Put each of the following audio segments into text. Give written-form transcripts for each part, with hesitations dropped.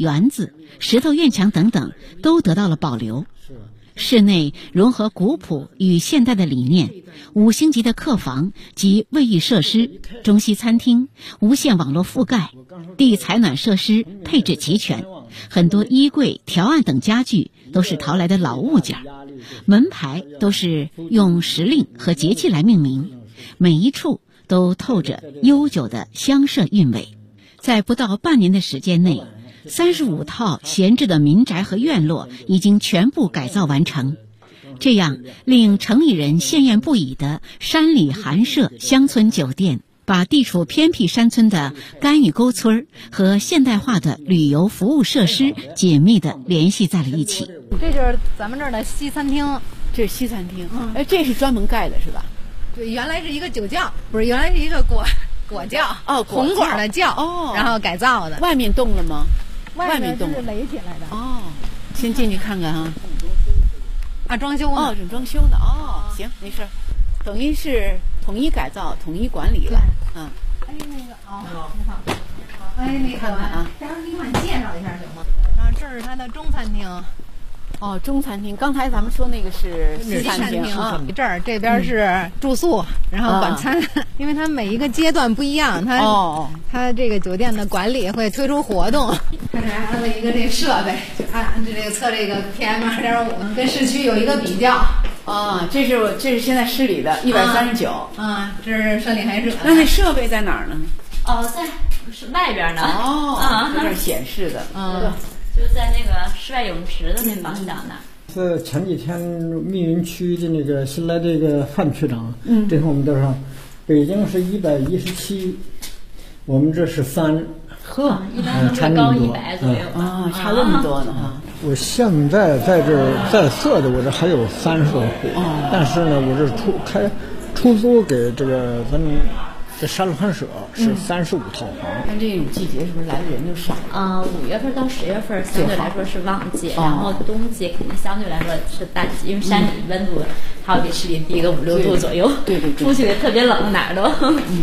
园子、石头院墙等等都得到了保留。室内融合古朴与现代的理念，5星级的客房及卫浴设施、中西餐厅、无线网络覆盖，地采暖设施配置齐全，很多衣柜、条案等家具都是淘来的老物件，门牌都是用时令和节气来命名，每一处都透着悠久的乡社韵味。在不到半年的时间内，35套闲置的民宅和院落已经全部改造完成。这样令城里人羡艳不已的山里寒舍乡村酒店，把地处偏僻山村的甘峪沟村和现代化的旅游服务设施紧密地联系在了一起。 这就是咱们这儿的西餐厅， 这是西餐厅。这是专门盖的是吧？ 对，原来是一个酒窖，不是，原来是一个果窖，红果的窖，然后改造的。 外面动了吗？ 外面动是垒起来的。 先进去看看啊。 装修呢？ 正装修呢。行，没事，等于是统一改造、统一管理了。 那个你好，那个看看啊， 待会儿给你介绍一下行吗？这是它的中餐厅。 中餐厅。刚才咱们说那个是西餐厅这边是住宿，然后管餐，因为它每一个阶段不一样，它这个酒店的管理会推出活动。它这还安了一个这设备，就这个测这个 PM2.5，跟市区有一个比较。 这是现在市里的139。 这是山里海者。 那设备在哪儿呢？ 在外边呢。 在这儿显示的。 就在那个室外泳池的那方向呢。 是前几天密云区的那个新来这个范区长，这是我们这上，北京是117，我们这是3， 一般都会高100左右。 差那么多呢我现在在这儿在色的，我这还有30多户，但是呢，我这出租给这个咱们这山路寒舍是35套房。 看这种季节是不是来的人就少 ？5月份到10月份相对来说是旺季，然后冬季肯定相对来说是淡季，因为山里温度还要比市里低个5、6度左右。 对， 出去的特别冷，哪儿都。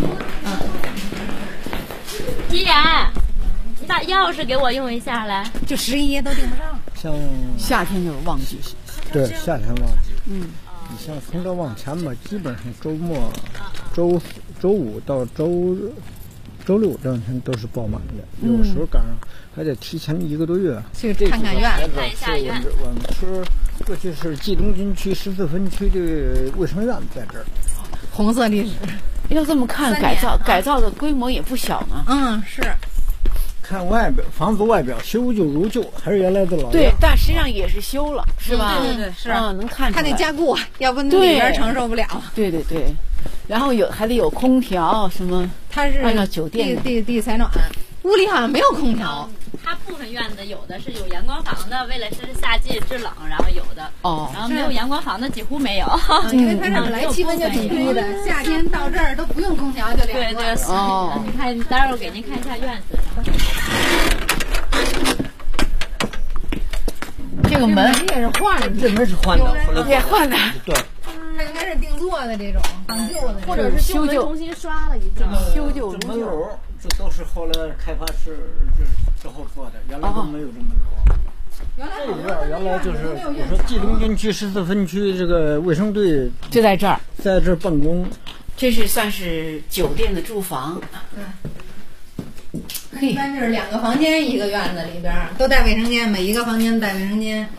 依然，你把钥匙给我用一下来。 就11都订不上。 像夏天就是旺季。 对，夏天旺季。你像从这往前吧，基本上周末、周五到周六这两天都是爆满的，有时候赶上还得提前1个多月去看看院， 看一下院。 我们说过去是冀东军区14分区的卫生院在这儿， 红色历史。 要这么看，改造的规模也不小呢。 是。 看外表，房子外表修旧如旧，还是原来的老样。 对，但实际上也是修了，是吧？ 对，是。 能看出来。 它得加固，要不里边承受不了。 对。然后还得有空调什么。 它是按照酒店地采暖，屋里好像没有空调。 它部分院子有的是有阳光房的，为了是夏季制冷，然后有的。然后没有阳光房的几乎没有。 因为它这本来气温就挺低的，夏天到这儿都不用空调就凉快。对。你看，待会儿我给您看一下院子。 这个门也是换的， 这门是换的， 也换的。 对。 它应该是定做的这种，仿旧的， 或者是修旧重新刷了一下。 修旧门楼，这都是后来开发市之后做的，原来都没有这门楼。原来就是我说冀东军区14分区这个卫生队就在这儿， 在这儿办公。 这是算是酒店的住房。 一般就是2个房间1个院子里边都带卫生间，每一个房间带卫生间。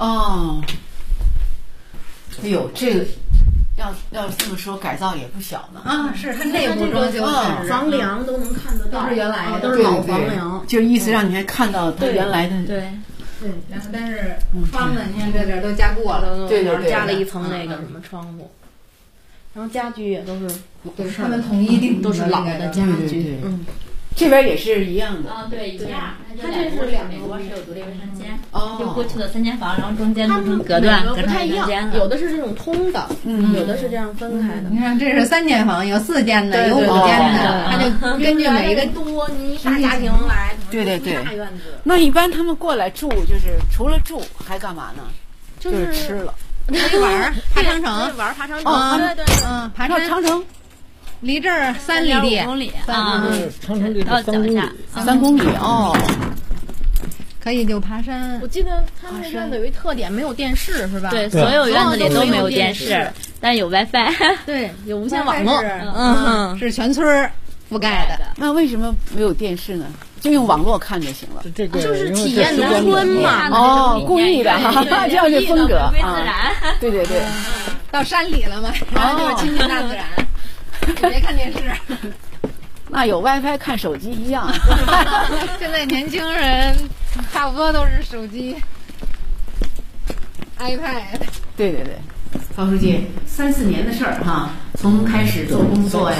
哎呦，这个要这么说，改造也不小呢。 是它内部装修， 房梁都能看得到， 都是原来的， 都是老房梁。 就意思让你还看到它原来的。 对。 然后但是窗子，你看这点都加固了， 对， 加了一层那个什么窗户。然后家具也都是， 他们统一定都是老的家具。 这边也是一样的。 对，一样。它这是2个卧室，有独立卫生间。就过去的3间房，然后中间弄成隔断，隔成一间。 有的是这种通的，有的是这样分开的。 你看，这是3间房，有4间的，有5间的，它就根据每一个多，你大家庭来， 对， 大院子。 那一般他们过来住，就是除了住还干嘛呢？ 就是吃了， 玩爬长城， 爬长城。对， 爬长城。 离这儿3里地， 5公里长城离这3公里 ，3公里。 可以就爬山。 我记得他们院子有一特点，没有电视是吧？ 对，所有院子里都没有电视，但有 WiFi。 对，有无线网络。 是全村覆盖的。 那为什么没有电视呢？就用网络看就行了。 这个就是体验农村嘛。 故意的哈，这样是风格啊。对对对， 到山里了嘛，然后就是亲近大自然，别看电视。 那有 WiFi 看手机一样。 现在年轻人差不多都是手机、iPad。 对对对，高书记，3-4年的事儿哈，从开始做工作呀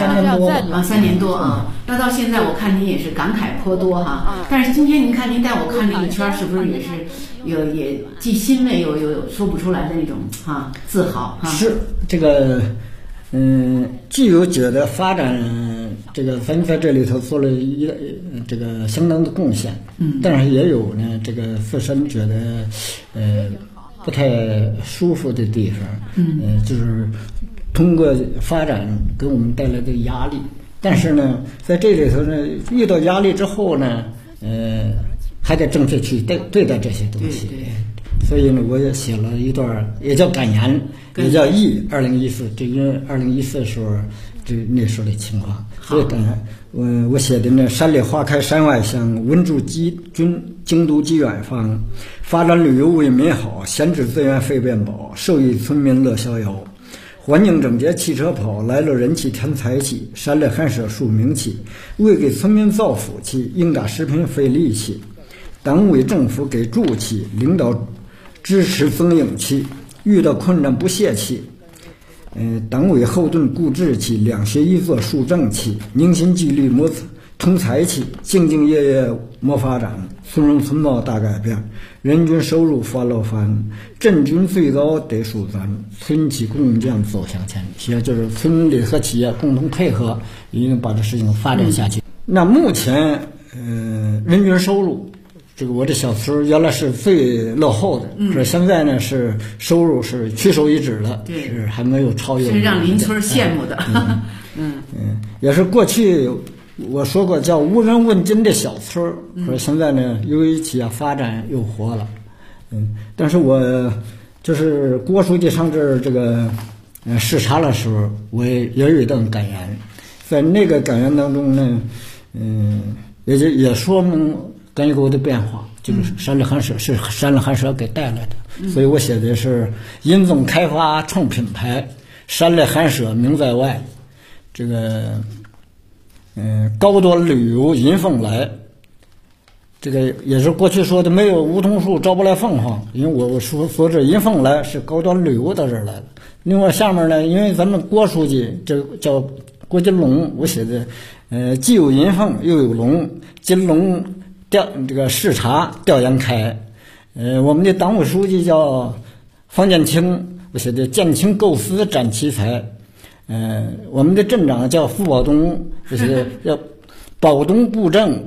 ，3年多啊，那到现在我看您也是感慨颇多哈。但是今天您看您带我看这一圈，是不是也是也既欣慰又有说不出来的那种自豪哈？ 是这个。既有觉得发展这个咱在这里头做了这个相当的贡献，但是也有呢这个自身觉得不太舒服的地方，就是通过发展给我们带来的压力，但是呢在这里头呢遇到压力之后呢，还得正确去对待这些东西。所以呢，我也写了一段，也叫感言，也叫忆2014。这因为2014时候，那时候的情况，所以感言，我写的呢，山里花开山外香，文筑京都极远方，发展旅游为民好，闲置资源费便宝，受益村民乐逍遥。环境整洁汽车跑，来了人气添财气，山里寒舍树名气，为给村民造福气，应打食品费力气。党委政府给助气，领导支持增硬气，遇到困难不泄气。党委后盾固志气，两学一做树正气，凝心纪律谋通财气，兢兢业业谋发展，村容村貌大改变，人均收入翻了翻，镇军最高得数咱，村企共建走向前。其实就是村里和企业共同配合，一定把这事情发展下去。那目前人均收入，这个我这小村原来是最落后的，是现在呢是收入是屈手一指了，是还没有超越， 是让邻村羡慕的。 也是过去我说过叫无人问津的小村，可是现在呢由于企业发展又活了，但是我就是郭书记上这个视察的时候，我也有一段感言，在那个感言当中呢，也说明甘雨沟的变化，就是山里寒舍是山里寒舍给带来的，所以我写的是殷总开发创品牌，山里寒舍名在外，这个高端旅游迎凤来，这个也是过去说的没有梧桐树招不来凤凰，因为我说这迎凤来是高端旅游到这儿来了。另外下面呢，因为咱们郭书记这叫郭金龙，我写的既有迎凤又有龙，金龙这个视察调研开，我们的党委书记叫方建清，我写的建清构思展奇才，我们的镇长叫傅保东，我写的叫保东布镇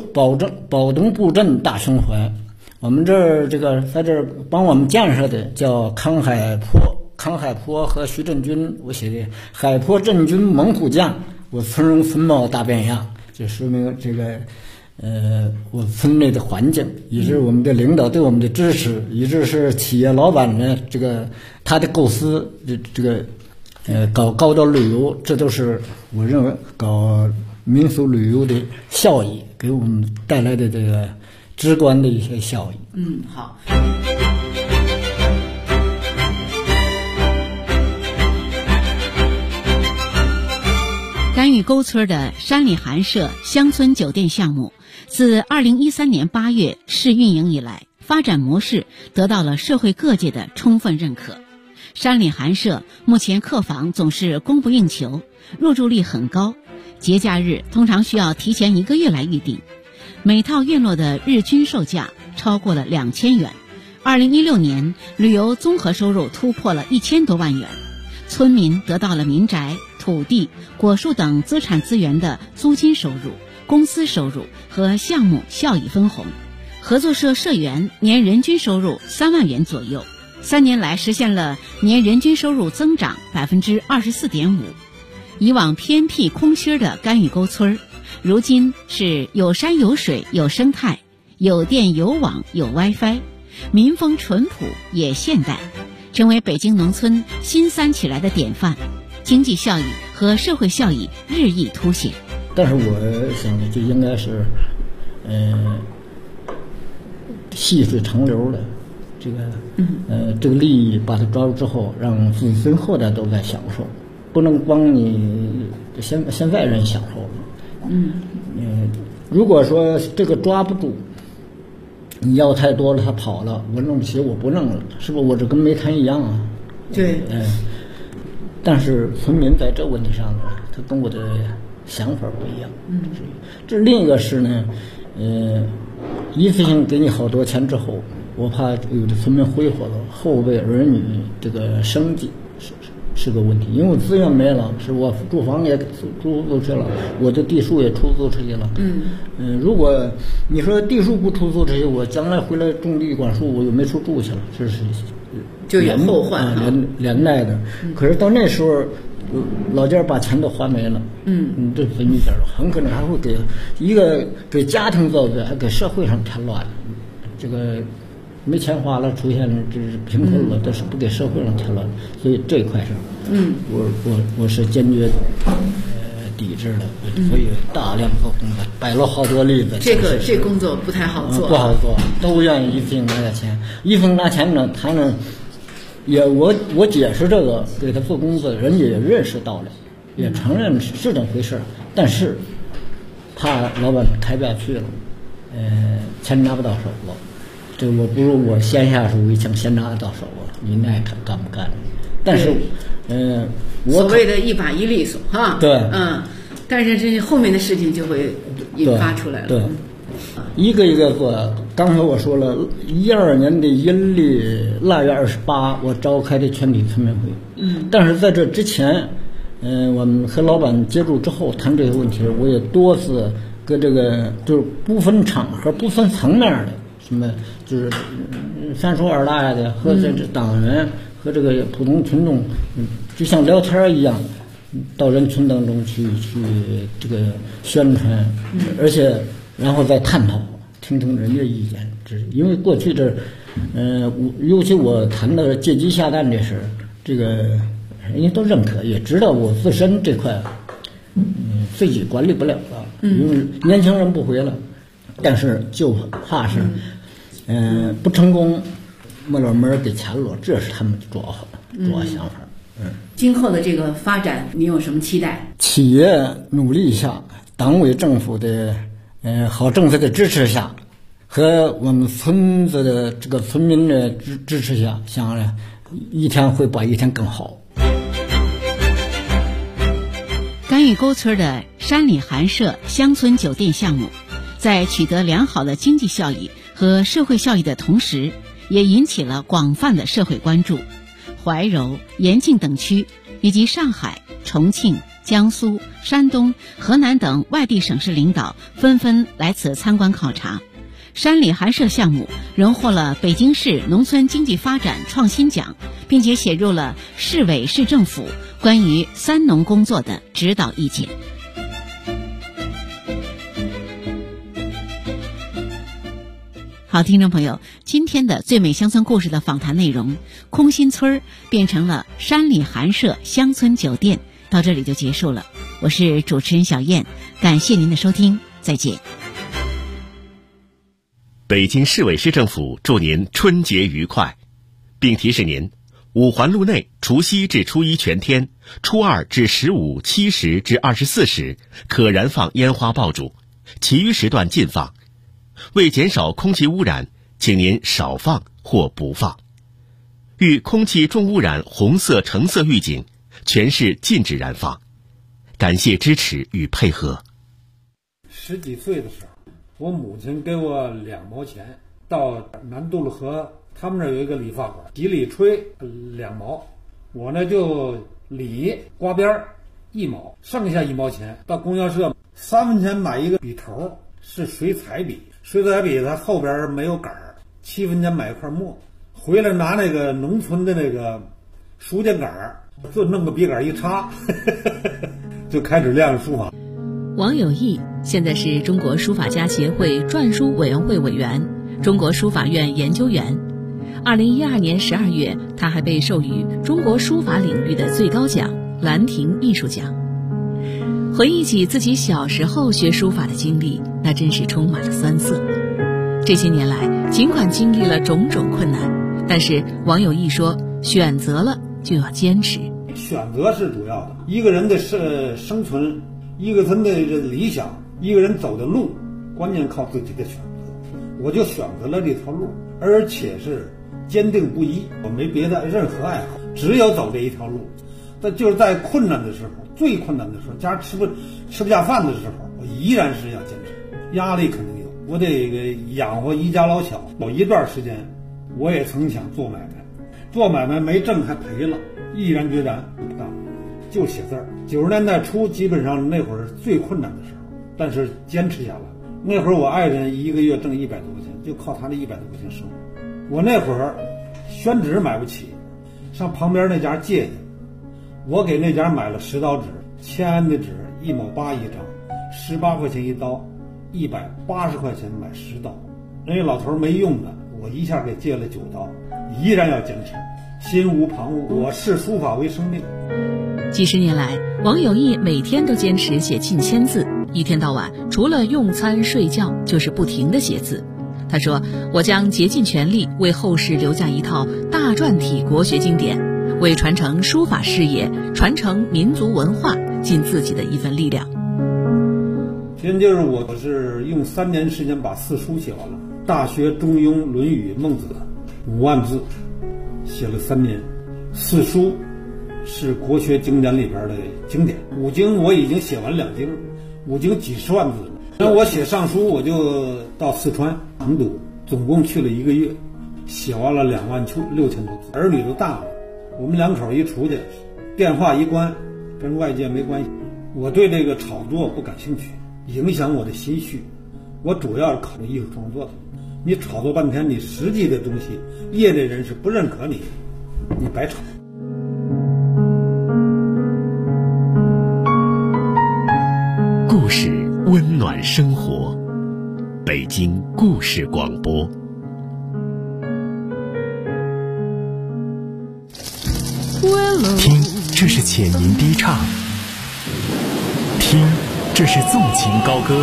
大胸怀。我们这儿这个在这儿帮我们建设的叫康海坡和徐振军，我写的海坡镇军猛虎将，我村容村貌大变样，就说明这个我村内的环境，以致我们的领导对我们的支持，以致是企业老板呢这个他的构思，这个搞高端旅游，这都是我认为搞民俗旅游的效益，给我们带来的这个直观的一些效益。 好。 甘雨沟村的山里寒舍乡村酒店项目，自2013年8月试运营以来，发展模式得到了社会各界的充分认可。山里寒舍目前客房总是供不应求，入住率很高，节假日通常需要提前1个月来预订。每套院落的日均售价超过了2000元。2016年，旅游综合收入突破了1000多万元，村民得到了民宅、土地、果树等资产资源的租金收入、公司收入和项目效益分红。合作社社员年人均收入3万元左右，3年来实现了年人均收入增长24.5%。以往偏僻空心的甘雨沟村，如今是有山有水有生态， 有电有网有 WiFi， 民风淳朴也现代，成为北京农村新三起来的典范，经济效益和社会效益日益凸显。 但是我想的就应该是细水长流的这个利益把它抓住之后，让子孙后代都在享受，不能光你现在人享受了。如果说这个抓不住，你要太多了，他跑了，我弄不起，我不弄了，是不是？我这跟煤炭一样啊。 对。 但是村民在这问题上呢，他跟我的想法不一样。这另一个是呢，一次性给你好多钱之后，我怕有的村民挥霍了，后辈儿女这个生计是个问题，因为资源没了，是我住房也出租去了，我的地数也出租出去了。如果你说地数不出租出去，我将来回来种地管树，我又没处住去了，这是就有后患连带的。可是到那时候，老家把钱都花没了。这分一点很可能还会给家庭造罪，还给社会上添乱。这个没钱花了，出现这是贫困了，但是不给社会上添乱，所以这一块上，我是坚决抵制的，所以大量做工作，摆了好多例子。 这工作不太好做， 不好做，都愿意一次性拿点钱，一次性拿钱呢，他呢也我解释这个给他做工作的人也认识到了，也承认是这么回事，但是怕老板开不下去了，钱拿不到手了。这我不如我先下手为强，先拿到手啊！你爱干不干？但是， 所谓的一把一利索哈。 对， 但是这后面的事情就会引发出来了。 对，一个一个做。刚才我说了，12年的阴历腊月28，我召开的全体村民会。但是在这之前，我们和老板接触之后谈这些问题，我也多次跟这个就是不分场合、不分层面的。什么就是3叔2大爷的和这党员和这个普通群众，就像聊天一样，到人群当中去这个宣传，而且然后再探讨，听听人家意见。因为过去尤其我谈的阶级下蛋这事，这个人家都认可，也知道我自身这块，自己管理不了了，因为年轻人不回了，但是就怕是。不成功，没了门给钱了，这是他们的主要想法。 今后的这个发展，你有什么期待？ 企业努力下，党委政府的好政策的支持下，和我们村子的这个村民的支持下，想着一天会比一天更好。 甘峪沟村的山里寒舍乡村酒店项目，在取得良好的经济效益和社会效益的同时，也引起了广泛的社会关注。怀柔、延庆等区以及上海、重庆、江苏、山东、河南等外地省市领导纷纷来此参观考察。山里寒舍项目荣获了北京市农村经济发展创新奖，并且写入了市委市政府关于三农工作的指导意见。好，听众朋友，今天的最美乡村故事的访谈内容，空心村变成了山里寒舍乡村酒店，到这里就结束了。我是主持人小燕，感谢您的收听，再见。 北京市委市政府祝您春节愉快，并提示您，五环路内除夕至初一全天，初2至15、7时至24时可燃放烟花爆竹，其余时段禁放。为减少空气污染，请您少放或不放。遇空气重污染红色、橙色预警，全市禁止燃放。感谢支持与配合。 10几岁的时候，我母亲给我2毛钱，到南渡了河，他们那儿有一个理发馆，洗理吹2毛，我呢就理刮边1毛，剩下1毛钱到供销社3分钱买一个笔头，是水彩笔。水彩笔它后边没有杆儿，7分钱买一块墨，回来拿那个农村的那个书签杆儿，就弄个笔杆一插，就开始练书法。 王有义现在是中国书法家协会篆书委员会委员、中国书法院研究员。2012年12月，他还被授予中国书法领域的最高奖兰亭艺术奖。回忆起自己小时候学书法的经历，那真是充满了酸涩。这些年来，尽管经历了种种困难，但是王有义说，选择了就要坚持。 选择是主要的，一个人的生存，一个人的理想，一个人走的路，关键靠自己的选择。我就选择了这条路，而且是坚定不移，我没别的任何爱好，只有走这一条路。但就是在困难的时候，最困难的时候，家吃不下饭的时候，我依然是要坚持。压力肯定有，我得养活一家老小。有一段时间，我也曾想做买卖，做买卖没挣还赔了，毅然决然不干，就写字儿。90年代初，基本上那会儿最困难的时候，但是坚持下来。那会儿我爱人一个月挣100多块钱，就靠他那100多块钱生活。我那会儿宣纸买不起，上旁边那家借去。我给那家买了10刀纸，签安的纸1毛8一张，18块钱一刀，180块钱买10刀。人家老头没用的，我一下给借了9刀，依然要坚持，心无旁骛。我视书法为生命。 几十年来，王有义每天都坚持写近1000字，一天到晚除了用餐睡觉就是不停地写字。他说，我将竭尽全力为后世留下一套大篆体国学经典，为传承书法事业、传承民族文化尽自己的一份力量。 现就是我是用3年时间把4书写完了，《大学》《中庸》《论语》《孟子》5万字，写了3年。4书是国学经典里边的经典，5经我已经写完2经，5经几十万字了。那我写上书，我就到四川成都，总共去了1个月，写完了26000多字。儿女都大了，我们2口一出去，电话一关，跟外界没关系。我对这个炒作不感兴趣，影响我的心绪。我主要是考虑艺术创作的。你炒作半天，你实际的东西，业内人士不认可你，你白炒。 故事温暖生活，北京故事广播。 听，这是浅吟低唱；听，这是纵情高歌；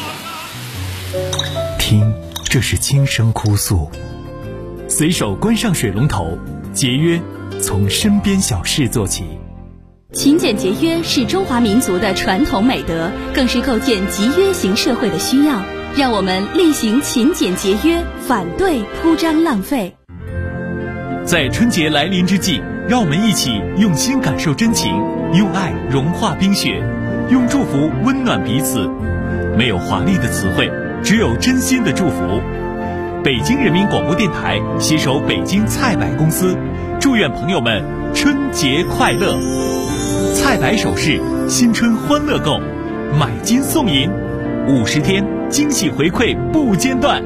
听，这是轻声哭诉。随手关上水龙头，节约从身边小事做起。 勤俭节约是中华民族的传统美德，更是构建集约型社会的需要。让我们力行勤俭节约，反对铺张浪费。 在春节来临之际，让我们一起用心感受真情，用爱融化冰雪，用祝福温暖彼此。没有华丽的词汇，只有真心的祝福。北京人民广播电台携手北京菜百公司，祝愿朋友们春节快乐。菜百首饰，新春欢乐购，买金送银，50天惊喜回馈不间断。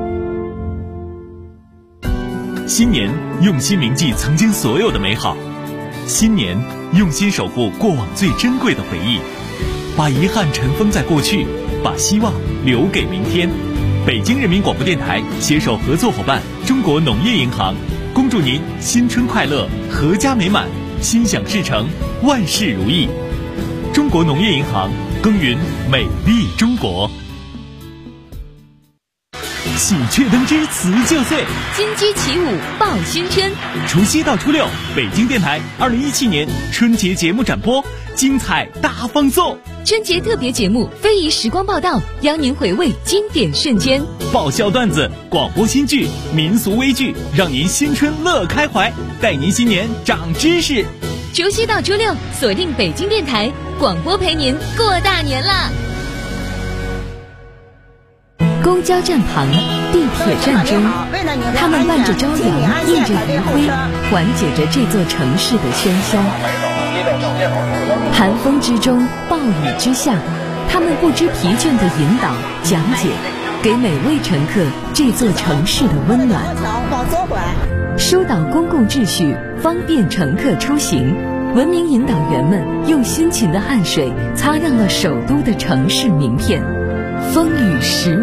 新年用心铭记曾经所有的美好，新年用心守护过往最珍贵的回忆，把遗憾尘封在过去，把希望留给明天。北京人民广播电台携手合作伙伴中国农业银行，恭祝您新春快乐，阖家美满，心想事成，万事如意。中国农业银行，耕耘美丽中国。喜鹊登枝辞旧岁， 金鸡起舞报新春。 除夕到初六，北京电台2017年春节节目展播，精彩大放送。 春节特别节目非遗时光报道，邀您回味经典瞬间。 爆笑段子、广播新剧、民俗微剧，让您新春乐开怀，带您新年长知识。 除夕到初六，锁定北京电台广播，陪您过大年啦。公交站旁，地铁站中，他们伴着朝阳，映着余晖，缓解着这座城市的喧嚣。寒风之中，暴雨之下，他们不知疲倦地引导、讲解，给每位乘客这座城市的温暖，疏导公共秩序，方便乘客出行。 文明引导员们用辛勤的汗水擦亮了首都的城市名片。风雨时